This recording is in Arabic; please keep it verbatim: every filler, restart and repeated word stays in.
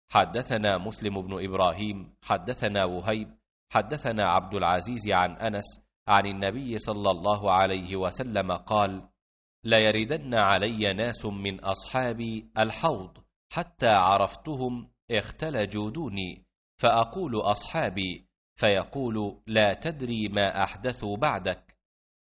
حدثنا مسلم بن إبراهيم حدثنا وهيب حدثنا عبد العزيز عن أنس عن النبي صلى الله عليه وسلم قال: ليردن علي ناس من أصحابي الحوض حتى عرفتهم اختلجوا دوني، فأقول أصحابي، فيقول: لا تدري ما أحدثوا بعدك،